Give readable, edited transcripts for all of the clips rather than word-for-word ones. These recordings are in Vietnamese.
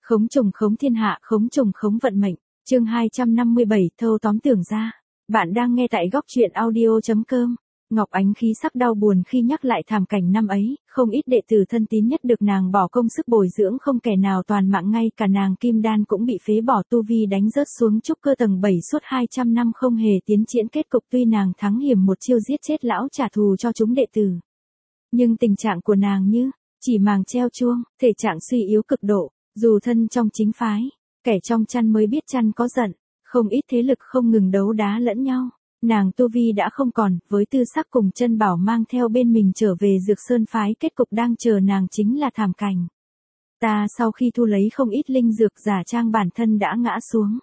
Khống trùng khống thiên hạ, khống trùng khống vận mệnh. Chương 257, thâu tóm Tưởng gia. Bạn đang nghe tại góc truyện audio.com. Ngọc Ánh khí sắc đau buồn khi nhắc lại thảm cảnh năm ấy, không ít đệ tử thân tín nhất được nàng bỏ công sức bồi dưỡng không kẻ nào toàn mạng, ngay cả nàng Kim Đan cũng bị phế bỏ tu vi đánh rớt xuống trúc cơ tầng 7 suốt 200 năm không hề tiến triển. Kết cục tuy nàng thắng hiểm một chiêu giết chết lão trả thù cho chúng đệ tử, nhưng tình trạng của nàng như chỉ màng treo chuông, thể trạng suy yếu cực độ, dù thân trong chính phái, kẻ trong chăn mới biết chăn có giận, không ít thế lực không ngừng đấu đá lẫn nhau. Nàng tu vi đã không còn, với tư sắc cùng chân bảo mang theo bên mình trở về Dược Sơn phái, kết cục đang chờ nàng chính là thảm cảnh. Ta sau khi thu lấy không ít linh dược giả trang bản thân đã ngã xuống,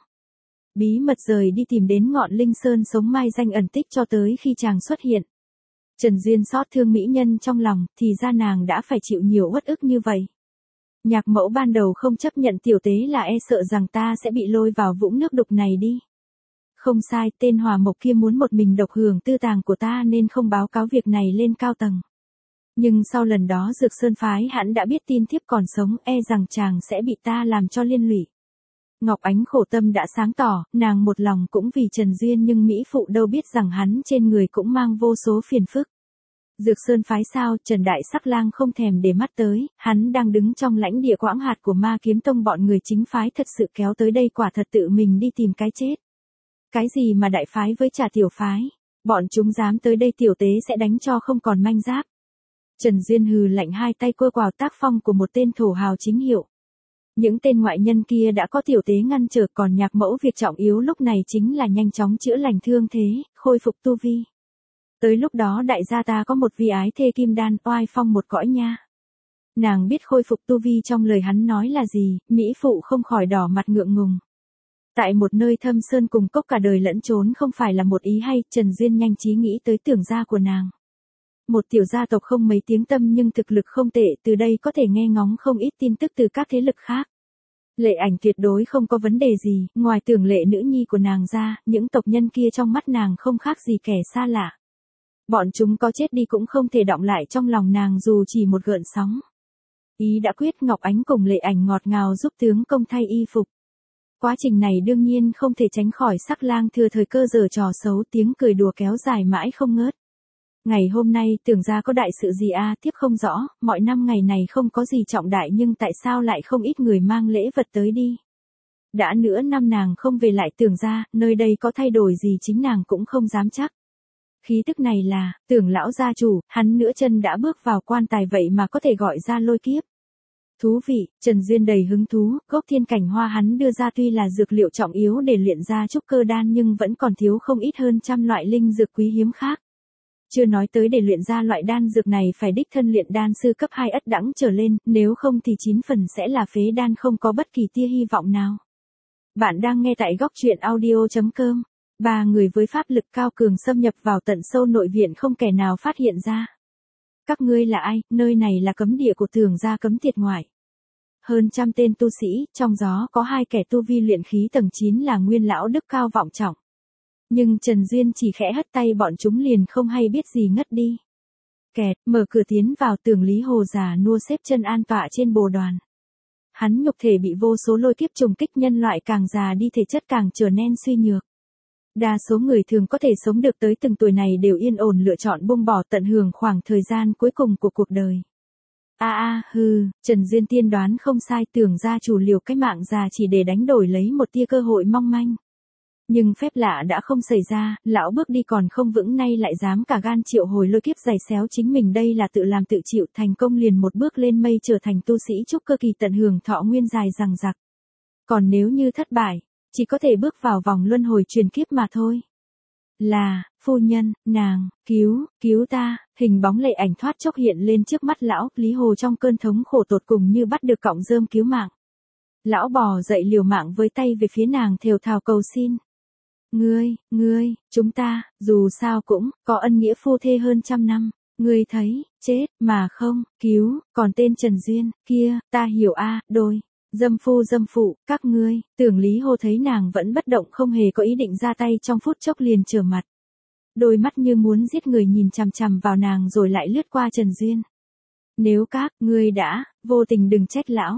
bí mật rời đi tìm đến ngọn linh sơn sống mai danh ẩn tích cho tới khi chàng xuất hiện. Trần Duyên xót thương mỹ nhân trong lòng, thì ra nàng đã phải chịu nhiều uất ức như vậy. Nhạc mẫu ban đầu không chấp nhận tiểu tế là e sợ rằng ta sẽ bị lôi vào vũng nước đục này đi. Không sai, tên Hòa Mộc kia muốn một mình độc hưởng tư tàng của ta nên không báo cáo việc này lên cao tầng. Nhưng sau lần đó Dược Sơn phái hẳn đã biết tin thiếp còn sống, e rằng chàng sẽ bị ta làm cho liên lụy. Ngọc Ánh khổ tâm đã sáng tỏ, nàng một lòng cũng vì Trần Duyên, nhưng Mỹ Phụ đâu biết rằng hắn trên người cũng mang vô số phiền phức. Dược Sơn phái sao? Trần Đại Sắc Lang không thèm để mắt tới, hắn đang đứng trong lãnh địa quãng hạt của Ma Kiếm Tông, bọn người chính phái thật sự kéo tới đây quả thật tự mình đi tìm cái chết. Cái gì mà đại phái với trà tiểu phái, bọn chúng dám tới đây tiểu tế sẽ đánh cho không còn manh giáp. Trần Duyên hừ lạnh, hai tay quơ quào tác phong của một tên thổ hào chính hiệu. Những tên ngoại nhân kia đã có tiểu tế ngăn trở, còn nhạc mẫu việc trọng yếu lúc này chính là nhanh chóng chữa lành thương thế, khôi phục tu vi. Tới lúc đó đại gia ta có một vi ái thê Kim Đan, oai phong một cõi nha. Nàng biết khôi phục tu vi trong lời hắn nói là gì, Mỹ Phụ không khỏi đỏ mặt ngượng ngùng. Tại một nơi thâm sơn cùng cốc cả đời lẫn trốn không phải là một ý hay, Trần Duyên nhanh trí nghĩ tới Tưởng gia của nàng. Một tiểu gia tộc không mấy tiếng tăm nhưng thực lực không tệ, từ đây có thể nghe ngóng không ít tin tức từ các thế lực khác. Lệ Ảnh tuyệt đối không có vấn đề gì, ngoài Tưởng Lệ nữ nhi của nàng ra, những tộc nhân kia trong mắt nàng không khác gì kẻ xa lạ. Bọn chúng có chết đi cũng không thể đọng lại trong lòng nàng dù chỉ một gợn sóng. Ý đã quyết, Ngọc Ánh cùng Lệ Ảnh ngọt ngào giúp tướng công thay y phục. Quá trình này đương nhiên không thể tránh khỏi Sắc Lang thừa thời cơ giở trò xấu, tiếng cười đùa kéo dài mãi không ngớt. Ngày hôm nay Tưởng gia có đại sự gì à? Thiếp không rõ, mọi năm ngày này không có gì trọng đại nhưng tại sao lại không ít người mang lễ vật tới đi. Đã nửa năm nàng không về lại Tưởng gia, nơi đây có thay đổi gì chính nàng cũng không dám chắc. Khí tức này là Tưởng lão gia chủ, hắn nửa chân đã bước vào quan tài vậy mà có thể gọi ra lôi kiếp. Thú vị, Trần Duyên đầy hứng thú, gốc thiên cảnh hoa hắn đưa ra tuy là dược liệu trọng yếu để luyện ra trúc cơ đan nhưng vẫn còn thiếu không ít hơn trăm loại linh dược quý hiếm khác. Chưa nói tới để luyện ra loại đan dược này phải đích thân luyện đan sư cấp 2 ất đẳng trở lên, nếu không thì 9 phần sẽ là phế đan, không có bất kỳ tia hy vọng nào. Bạn đang nghe tại góc truyện audio.com. Ba người với pháp lực cao cường xâm nhập vào tận sâu nội viện không kẻ nào phát hiện ra. Các ngươi là ai? Nơi này là cấm địa của Tưởng gia cấm tiệt ngoại. Hơn trăm tên tu sĩ, trong đó có 2 kẻ tu vi luyện khí tầng 9 là nguyên lão đức cao vọng trọng. Nhưng Trần Duyên chỉ khẽ hất tay bọn chúng liền không hay biết gì ngất đi. Kẹt, mở cửa tiến vào, Tưởng Lý Hồ già nua xếp chân an tọa trên bồ đoàn. Hắn nhục thể bị vô số lôi kiếp trùng kích, nhân loại càng già đi thể chất càng trở nên suy nhược. Đa số người thường có thể sống được tới từng tuổi này đều yên ổn lựa chọn buông bỏ, tận hưởng khoảng thời gian cuối cùng của cuộc đời. Trần Duyên tiên đoán không sai, Tưởng gia chủ liều cái mạng già chỉ để đánh đổi lấy một tia cơ hội mong manh. Nhưng phép lạ đã không xảy ra, lão bước đi còn không vững nay lại dám cả gan triệu hồi lôi kiếp giày xéo chính mình, đây là tự làm tự chịu, thành công liền một bước lên mây trở thành tu sĩ trúc cơ kỳ, tận hưởng thọ nguyên dài dằng dặc. Còn nếu như thất bại, chỉ có thể bước vào vòng luân hồi truyền kiếp mà thôi. Là, phu nhân, nàng, cứu ta, hình bóng Lệ Ảnh thoát chốc hiện lên trước mắt lão, Lý Hồ trong cơn thống khổ tột cùng như bắt được cọng rơm cứu mạng. Lão bò dậy liều mạng với tay về phía nàng thều thào cầu xin. Ngươi, chúng ta, dù sao cũng, có ân nghĩa phu thê hơn trăm năm, ngươi thấy, chết, mà không, cứu, còn tên Trần Duyên, kia, ta hiểu đôi. Dâm phụ, các ngươi. Tưởng Lý Hồ thấy nàng vẫn bất động không hề có ý định ra tay, trong phút chốc liền trở mặt. Đôi mắt như muốn giết người nhìn chằm chằm vào nàng rồi lại lướt qua Trần Duyên. Nếu các ngươi đã vô tình đừng trách lão.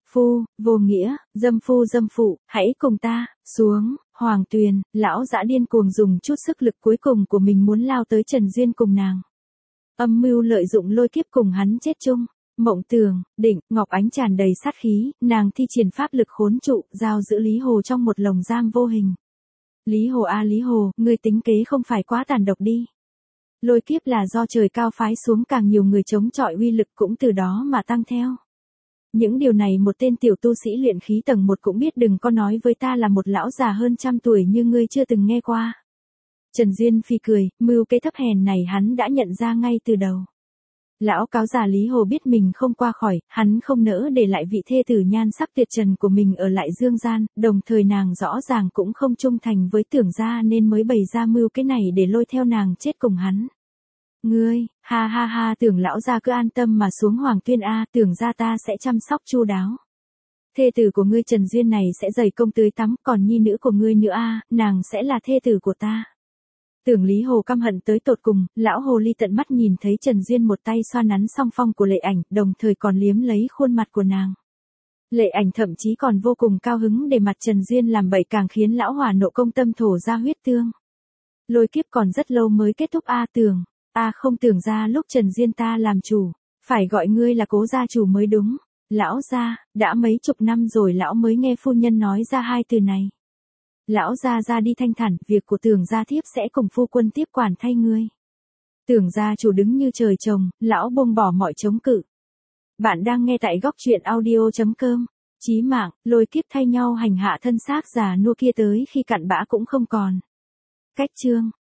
Phu, vô nghĩa, dâm phu dâm phụ, hãy cùng ta, xuống, Hoàng Tuyền, lão dã điên cuồng dùng chút sức lực cuối cùng của mình muốn lao tới Trần Duyên cùng nàng. Âm mưu lợi dụng lôi kiếp cùng hắn chết chung. Mộng Tường, Định, Ngọc Ánh tràn đầy sát khí, nàng thi triển pháp lực khốn trụ, giao giữ Lý Hồ trong một lồng giam vô hình. Lý Hồ a Lý Hồ, ngươi tính kế không phải quá tàn độc đi. Lôi kiếp là do trời cao phái xuống, càng nhiều người chống chọi uy lực cũng từ đó mà tăng theo. Những điều này một tên tiểu tu sĩ luyện khí tầng 1 cũng biết, đừng có nói với ta là một lão già hơn trăm tuổi như ngươi chưa từng nghe qua. Trần Duyên Phi cười, mưu kế thấp hèn này hắn đã nhận ra ngay từ đầu. Lão cáo già Lý Hồ biết mình không qua khỏi, hắn không nỡ để lại vị thê tử nhan sắc tuyệt trần của mình ở lại dương gian, đồng thời nàng rõ ràng cũng không trung thành với Tưởng gia nên mới bày ra mưu kế này để lôi theo nàng chết cùng hắn. Ngươi, ha ha ha, Tưởng lão gia cứ an tâm mà xuống Hoàng Tuyên a, Tưởng gia ta sẽ chăm sóc chu đáo. Thê tử của ngươi Trần Duyên này sẽ dày công tưới tắm, còn nhi nữ của ngươi nữa a, nàng sẽ là thê tử của ta. Tưởng Lý Hồ căm hận tới tột cùng, lão hồ ly tận mắt nhìn thấy Trần Duyên một tay xoa nắn song phong của Lệ Ảnh, đồng thời còn liếm lấy khuôn mặt của nàng. Lệ Ảnh thậm chí còn vô cùng cao hứng để mặt Trần Duyên làm bậy, càng khiến lão hỏa nộ công tâm thổ ra huyết tương. Lôi kiếp còn rất lâu mới kết thúc a, Tưởng, không Tưởng ra lúc Trần Duyên ta làm chủ, phải gọi ngươi là Cố gia chủ mới đúng. Lão gia, đã mấy chục năm rồi lão mới nghe phu nhân nói ra hai từ này. Lão gia ra đi thanh thản, việc của Tưởng gia thiếp sẽ cùng phu quân tiếp quản thay ngươi. Tưởng gia chủ đứng như trời trồng, lão buông bỏ mọi chống cự. Bạn đang nghe tại góc truyện audio.com. Chí mạng, lôi kiếp thay nhau hành hạ thân xác già nua kia tới khi cặn bã cũng không còn. Cách chương